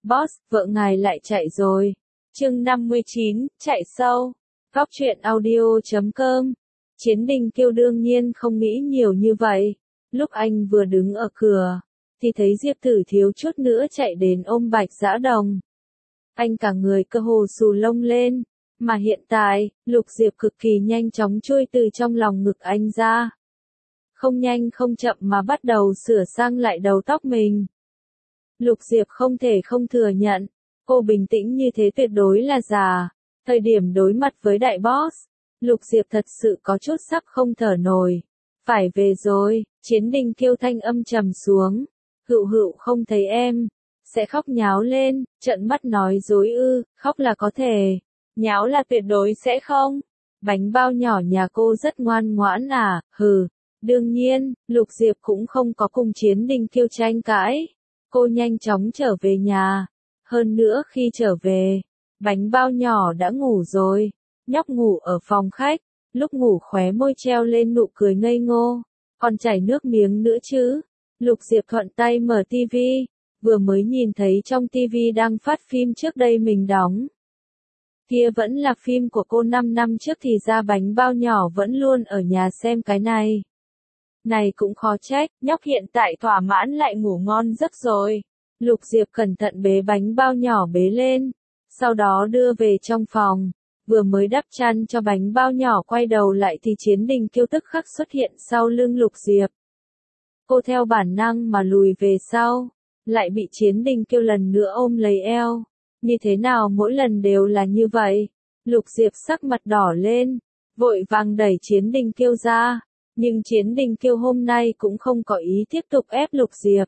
Boss, vợ ngài lại chạy rồi. Chương 59, chạy sâu. Góc truyện audio.com. Chiến Đình Kiêu đương nhiên không nghĩ nhiều như vậy. Lúc anh vừa đứng ở cửa, thì thấy Diệp Tử thiếu chút nữa chạy đến ôm Bạch Dã Đồng. Anh cả người cơ hồ xù lông lên, mà hiện tại, Lục Diệp cực kỳ nhanh chóng chui từ trong lòng ngực anh ra. Không nhanh không chậm mà bắt đầu sửa sang lại đầu tóc mình. Lục Diệp không thể không thừa nhận, cô bình tĩnh như thế tuyệt đối là giả. Thời điểm đối mặt với đại boss, Lục Diệp thật sự có chút sắp không thở nổi. Phải về rồi, Chiến Đình Kiêu thanh âm trầm xuống. Hựu hựu không thấy em, sẽ khóc nháo lên, trợn mắt nói dối ư, khóc là có thể, nháo là tuyệt đối sẽ không. Bánh bao nhỏ nhà cô rất ngoan ngoãn à, hừ. Đương nhiên, Lục Diệp cũng không có cùng Chiến Đình Kiêu tranh cãi. Cô nhanh chóng trở về nhà. Hơn nữa khi trở về, bánh bao nhỏ đã ngủ rồi. Nhóc ngủ ở phòng khách, lúc ngủ khóe môi treo lên nụ cười ngây ngô. Còn chảy nước miếng nữa chứ. Lục Diệp thuận tay mở tivi, vừa mới nhìn thấy trong tivi đang phát phim trước đây mình đóng. Kia vẫn là phim của cô 5 năm trước thì ra bánh bao nhỏ vẫn luôn ở nhà xem cái này. Này cũng khó trách, nhóc hiện tại thỏa mãn lại ngủ ngon giấc rồi. Lục Diệp cẩn thận bế bánh bao nhỏ bế lên, sau đó đưa về trong phòng. Vừa mới đắp chăn cho bánh bao nhỏ quay đầu lại thì Chiến Đình Kiêu tức khắc xuất hiện sau lưng Lục Diệp. Cô theo bản năng mà lùi về sau, lại bị Chiến Đình Kiêu lần nữa ôm lấy eo. Như thế nào mỗi lần đều là như vậy? Lục Diệp sắc mặt đỏ lên, vội vàng đẩy Chiến Đình Kiêu ra. Nhưng Chiến Đình Kiêu hôm nay cũng không có ý tiếp tục ép Lục Diệp.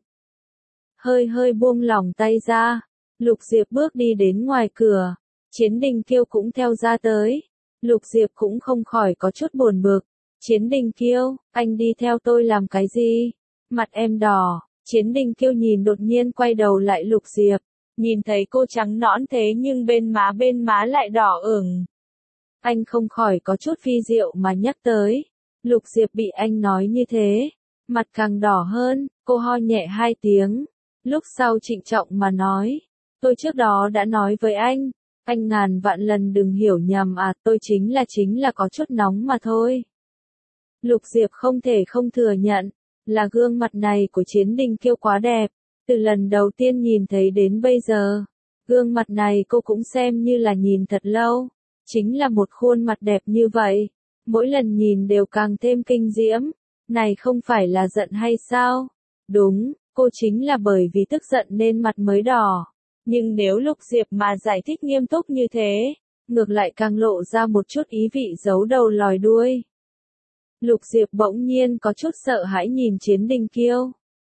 Hơi buông lỏng tay ra, Lục Diệp bước đi đến ngoài cửa, Chiến Đình Kiêu cũng theo ra tới. Lục Diệp cũng không khỏi có chút buồn bực. Chiến Đình Kiêu, anh đi theo tôi làm cái gì? Mặt em đỏ. Chiến Đình Kiêu nhìn đột nhiên quay đầu lại Lục Diệp, nhìn thấy cô trắng nõn thế nhưng bên má lại đỏ ửng. Anh không khỏi có chút phi diệu mà nhắc tới. Lục Diệp bị anh nói như thế, mặt càng đỏ hơn, cô ho nhẹ 2 tiếng. Lúc sau trịnh trọng mà nói, tôi trước đó đã nói với anh ngàn vạn lần đừng hiểu nhầm à, tôi chính là có chút nóng mà thôi. Lục Diệp không thể không thừa nhận, là gương mặt này của Chiến Đình Kiêu quá đẹp, từ lần đầu tiên nhìn thấy đến bây giờ, gương mặt này cô cũng xem như là nhìn thật lâu, chính là một khuôn mặt đẹp như vậy. Mỗi lần nhìn đều càng thêm kinh diễm, này không phải là giận hay sao? Đúng, cô chính là bởi vì tức giận nên mặt mới đỏ. Nhưng nếu Lục Diệp mà giải thích nghiêm túc như thế, ngược lại càng lộ ra một chút ý vị giấu đầu lòi đuôi. Lục Diệp bỗng nhiên có chút sợ hãi nhìn Chiến Đình Kiêu.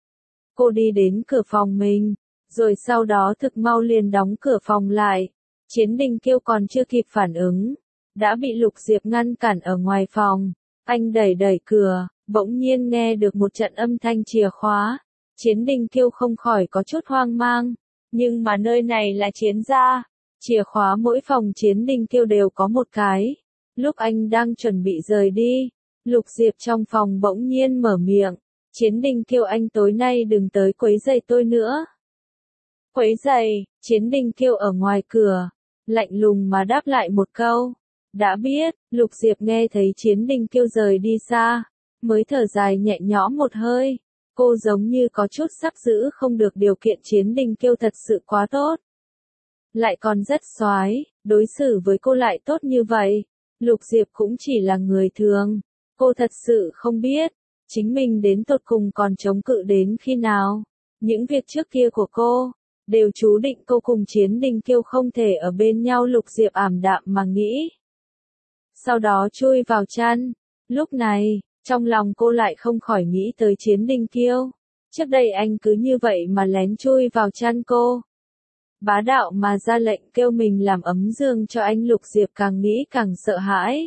Cô đi đến cửa phòng mình, rồi sau đó thực mau liền đóng cửa phòng lại. Chiến Đình Kiêu còn chưa kịp phản ứng, đã bị Lục Diệp ngăn cản ở ngoài phòng. Anh đẩy cửa, bỗng nhiên nghe được một trận âm thanh chìa khóa. Chiến Đình Kiêu không khỏi có chút hoang mang, nhưng mà nơi này là Chiến gia, chìa khóa mỗi phòng Chiến Đình Kiêu đều có một cái. Lúc anh đang chuẩn bị rời đi, Lục Diệp trong phòng bỗng nhiên mở miệng, Chiến Đình Kiêu anh tối nay đừng tới quấy rầy tôi nữa. Quấy rầy? Chiến Đình Kiêu ở ngoài cửa, lạnh lùng mà đáp lại một câu. Đã biết. Lục Diệp nghe thấy Chiến Đình Kiêu rời đi xa, mới thở dài nhẹ nhõm một hơi. Cô giống như có chút sắp giữ không được điều kiện Chiến Đình Kiêu thật sự quá tốt. Lại còn rất soái, đối xử với cô lại tốt như vậy. Lục Diệp cũng chỉ là người thường. Cô thật sự không biết, chính mình đến tột cùng còn chống cự đến khi nào. Những việc trước kia của cô, đều chú định cô cùng Chiến Đình Kiêu không thể ở bên nhau. Lục Diệp ảm đạm mà nghĩ. Sau đó chui vào chăn. Lúc này, trong lòng cô lại không khỏi nghĩ tới Chiến Đình Kiêu. Trước đây anh cứ như vậy mà lén chui vào chăn cô. Bá đạo mà ra lệnh kêu mình làm ấm giường cho anh. Lục Diệp càng nghĩ càng sợ hãi.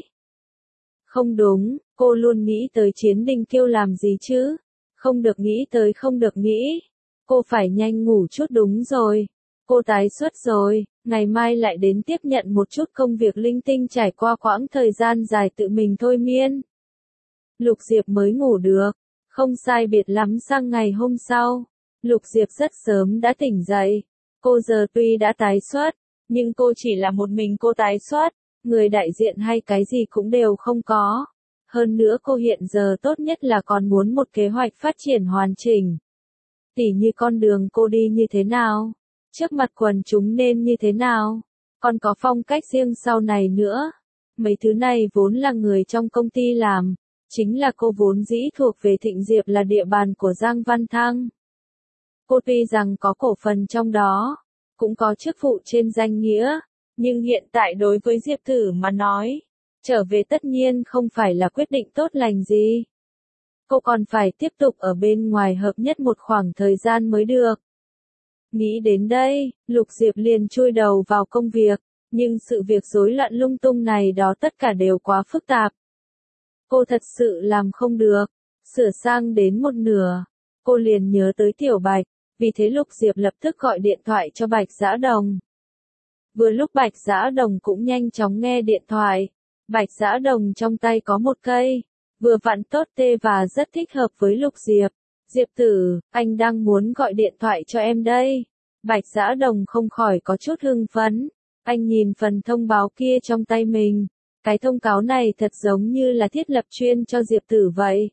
Không đúng, cô luôn nghĩ tới Chiến Đình Kiêu làm gì chứ? Không được nghĩ tới, không được nghĩ. Cô phải nhanh ngủ chút đúng rồi. Cô tái xuất rồi, ngày mai lại đến tiếp nhận một chút công việc linh tinh trải qua quãng thời gian dài tự mình thôi miên. Lục Diệp mới ngủ được, không sai biệt lắm sang ngày hôm sau. Lục Diệp rất sớm đã tỉnh dậy. Cô giờ tuy đã tái xuất, nhưng cô chỉ là một mình cô tái xuất, người đại diện hay cái gì cũng đều không có. Hơn nữa cô hiện giờ tốt nhất là còn muốn một kế hoạch phát triển hoàn chỉnh. Tỉ như con đường cô đi như thế nào, trước mặt quần chúng nên như thế nào, còn có phong cách riêng sau này nữa. Mấy thứ này vốn là người trong công ty làm, chính là cô vốn dĩ thuộc về Thịnh Diệp là địa bàn của Giang Văn Thăng. Cô tuy rằng có cổ phần trong đó, cũng có chức vụ trên danh nghĩa, nhưng hiện tại đối với Diệp Tử mà nói, trở về tất nhiên không phải là quyết định tốt lành gì. Cô còn phải tiếp tục ở bên ngoài hợp nhất một khoảng thời gian mới được. Nghĩ đến đây, Lục Diệp liền chui đầu vào công việc, nhưng sự việc rối loạn lung tung này đó tất cả đều quá phức tạp. Cô thật sự làm không được, sửa sang đến một nửa, cô liền nhớ tới Tiểu Bạch, vì thế Lục Diệp lập tức gọi điện thoại cho Bạch Dã Đồng. Vừa lúc Bạch Dã Đồng cũng nhanh chóng nghe điện thoại, Bạch Dã Đồng trong tay có một cây, vừa vặn tốt tê và rất thích hợp với Lục Diệp. Diệp Tử, anh đang muốn gọi điện thoại cho em đây. Bạch Dã Đồng không khỏi có chút hưng phấn, anh nhìn phần thông báo kia trong tay mình. Cái thông cáo này thật giống như là thiết lập chuyên cho Diệp Tử vậy.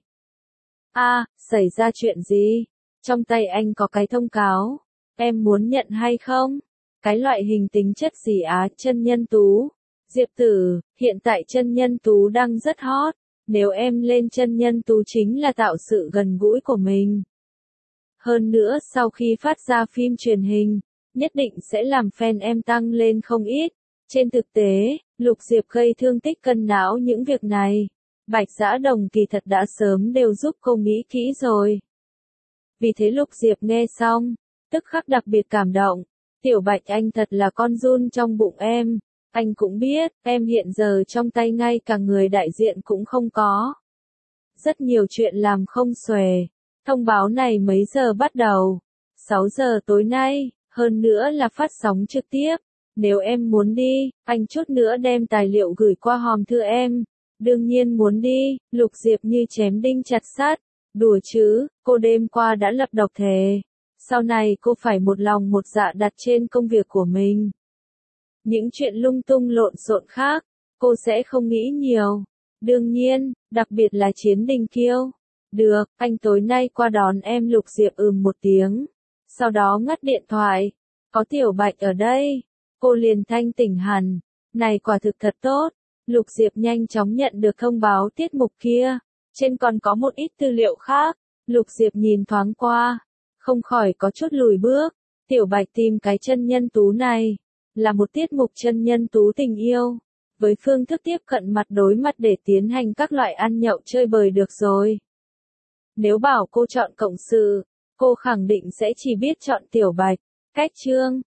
Xảy ra chuyện gì? Trong tay anh có cái thông cáo, em muốn nhận hay không? Cái loại hình tính chất gì chân nhân tú? Diệp Tử, hiện tại chân nhân tú đang rất hot, nếu em lên chân nhân tú chính là tạo sự gần gũi của mình. Hơn nữa sau khi phát ra phim truyền hình, nhất định sẽ làm fan em tăng lên không ít. Trên thực tế, Lục Diệp gây thương tích cân não những việc này, Bạch Dã Đồng kỳ thật đã sớm đều giúp cô nghĩ kỹ rồi. Vì thế Lục Diệp nghe xong, tức khắc đặc biệt cảm động. Tiểu Bạch anh thật là con giun trong bụng em. Anh cũng biết, em hiện giờ trong tay ngay cả người đại diện cũng không có. Rất nhiều chuyện làm không xuể. Thông báo này mấy giờ bắt đầu? 6 giờ tối nay, hơn nữa là phát sóng trực tiếp. Nếu em muốn đi, anh chút nữa đem tài liệu gửi qua hòm thư em. Đương nhiên muốn đi, Lục Diệp như chém đinh chặt sắt. Đùa chứ, cô đêm qua đã lập độc thề. Sau này cô phải một lòng một dạ đặt trên công việc của mình. Những chuyện lung tung lộn xộn khác, cô sẽ không nghĩ nhiều. Đương nhiên, đặc biệt là Chiến Đình Kiêu. Được, anh tối nay qua đón em. Lục Diệp một tiếng. Sau đó ngắt điện thoại. Có Tiểu Bạch ở đây. Cô liền thanh tỉnh hẳn. Này quả thực thật tốt. Lục Diệp nhanh chóng nhận được thông báo tiết mục kia. Trên còn có một ít tư liệu khác. Lục Diệp nhìn thoáng qua. Không khỏi có chút lùi bước. Tiểu Bạch tìm cái chân nhân tú này. Là một tiết mục chân nhân tú tình yêu. Với phương thức tiếp cận mặt đối mặt để tiến hành các loại ăn nhậu chơi bời được rồi. Nếu bảo cô chọn cộng sự, cô khẳng định sẽ chỉ biết chọn Tiểu Bạch. Cách chương